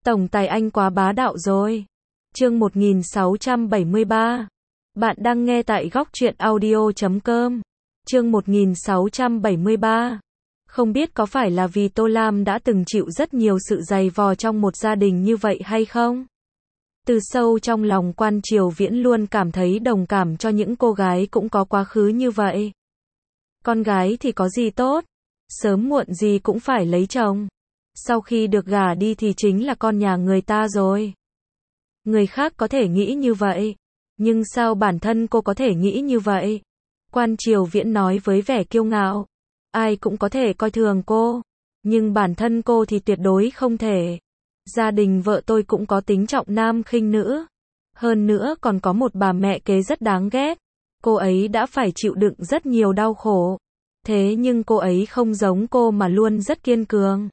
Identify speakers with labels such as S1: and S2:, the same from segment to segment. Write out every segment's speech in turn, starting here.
S1: Tổng tài anh quá bá đạo rồi. Chương 1673. Bạn đang nghe tại góc truyện audio.com. Chương 1673. Không biết có phải là vì Tô Lam đã từng chịu rất nhiều sự dày vò trong một gia đình như vậy hay không? Từ sâu trong lòng Quan Triều Viễn luôn cảm thấy đồng cảm cho những cô gái cũng có quá khứ như vậy. Con gái thì có gì tốt, sớm muộn gì cũng phải lấy chồng. Sau khi được gả đi thì chính là con nhà người ta rồi. Người khác có thể nghĩ như vậy, nhưng sao bản thân cô có thể nghĩ như vậy? Quan Triều Viễn nói với vẻ kiêu ngạo. Ai cũng có thể coi thường cô, nhưng bản thân cô thì tuyệt đối không thể. Gia đình vợ tôi cũng có tính trọng nam khinh nữ. Hơn nữa còn có một bà mẹ kế rất đáng ghét. Cô ấy đã phải chịu đựng rất nhiều đau khổ. Thế nhưng cô ấy không giống cô mà luôn rất kiên cường.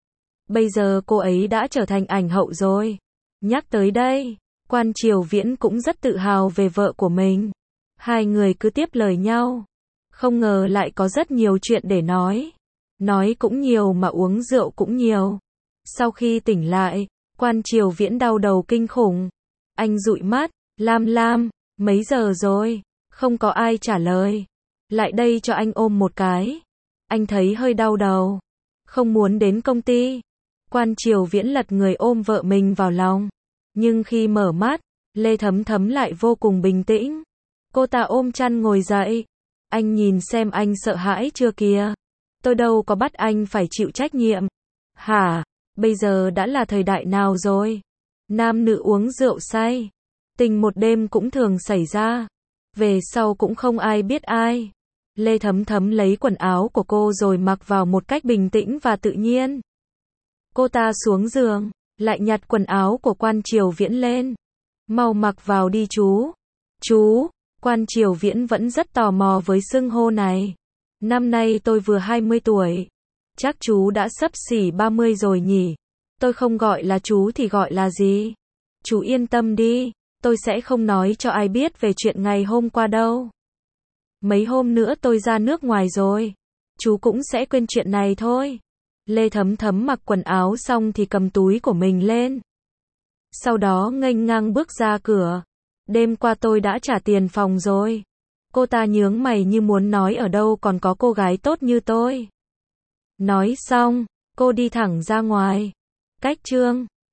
S1: Bây giờ cô ấy đã trở thành ảnh hậu rồi. Nhắc tới đây, Quan Triều Viễn cũng rất tự hào về vợ của mình. Hai người cứ tiếp lời nhau. Không ngờ lại có rất nhiều chuyện để nói. Nói cũng nhiều mà uống rượu cũng nhiều. Sau khi tỉnh lại, Quan Triều Viễn đau đầu kinh khủng. Anh dụi mắt, Lam, mấy giờ rồi? Không có ai trả lời. Lại đây cho anh ôm một cái. Anh thấy hơi đau đầu. Không muốn đến công ty. Quan Triều Viễn lật người ôm vợ mình vào lòng. Nhưng khi mở mắt, Lê Thấm Thấm lại vô cùng bình tĩnh. Cô ta ôm chăn ngồi dậy. Anh nhìn xem anh sợ hãi chưa kìa. Tôi đâu có bắt anh phải chịu trách nhiệm. Hả? Bây giờ đã là thời đại nào rồi? Nam nữ uống rượu say. Tình một đêm cũng thường xảy ra. Về sau cũng không ai biết ai. Lê Thấm Thấm lấy quần áo của cô rồi mặc vào một cách bình tĩnh và tự nhiên. Cô ta xuống giường, lại nhặt quần áo của Quan Triều Viễn lên. Mau mặc vào đi chú. Chú, Quan Triều Viễn vẫn rất tò mò với xưng hô này. Năm nay tôi vừa 20 tuổi. Chắc chú đã xấp xỉ 30 rồi nhỉ? Tôi không gọi là chú thì gọi là gì? Chú yên tâm đi, tôi sẽ không nói cho ai biết về chuyện ngày hôm qua đâu. Mấy hôm nữa tôi ra nước ngoài rồi. Chú cũng sẽ quên chuyện này thôi. Lê Thấm Thấm mặc quần áo xong thì cầm túi của mình lên. Sau đó nghênh ngang bước ra cửa. Đêm qua tôi đã trả tiền phòng rồi. Cô ta nhướng mày như muốn nói ở đâu còn có cô gái tốt như tôi. Nói xong, cô đi thẳng ra ngoài. Cách chương